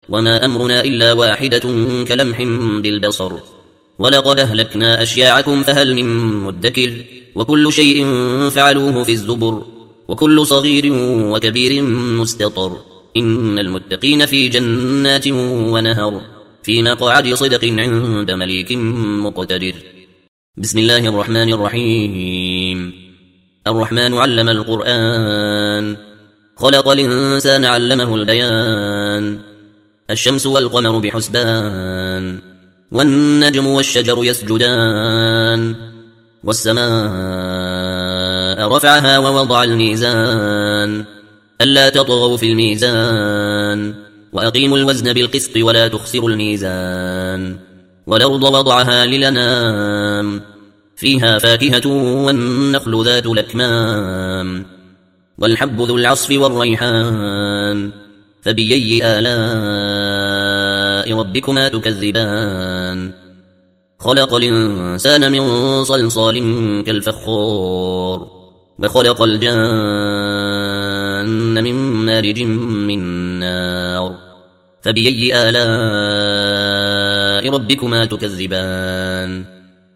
وما أمرنا إلا واحدة كلمح بالبصر ولقد أهلكنا أشياعكم فهل من مدكر وكل شيء فعلوه في الزبر وكل صغير وكبير مستطر إن المتقين في جنات ونهر في مقعد صدق عند مليك مقتدر. بسم الله الرحمن الرحيم. الرحمن علم القرآن خلق الإنسان علمه البيان الشمس والقمر بحسبان والنجم والشجر يسجدان والسماء رفعها ووضع الميزان ألا تطغوا في الميزان وأقيموا الوزن بالقسط ولا تخسروا الميزان والأرض وضعها للأنام فيها فاكهة والنخل ذات الأكمام والحب ذو العصف والريحان فبأي آلاء ربكما تكذبان خلق الإنسان من صلصال كالفخار وخلق الجان من مارج من نار فبأي آلاء ربكما تكذبان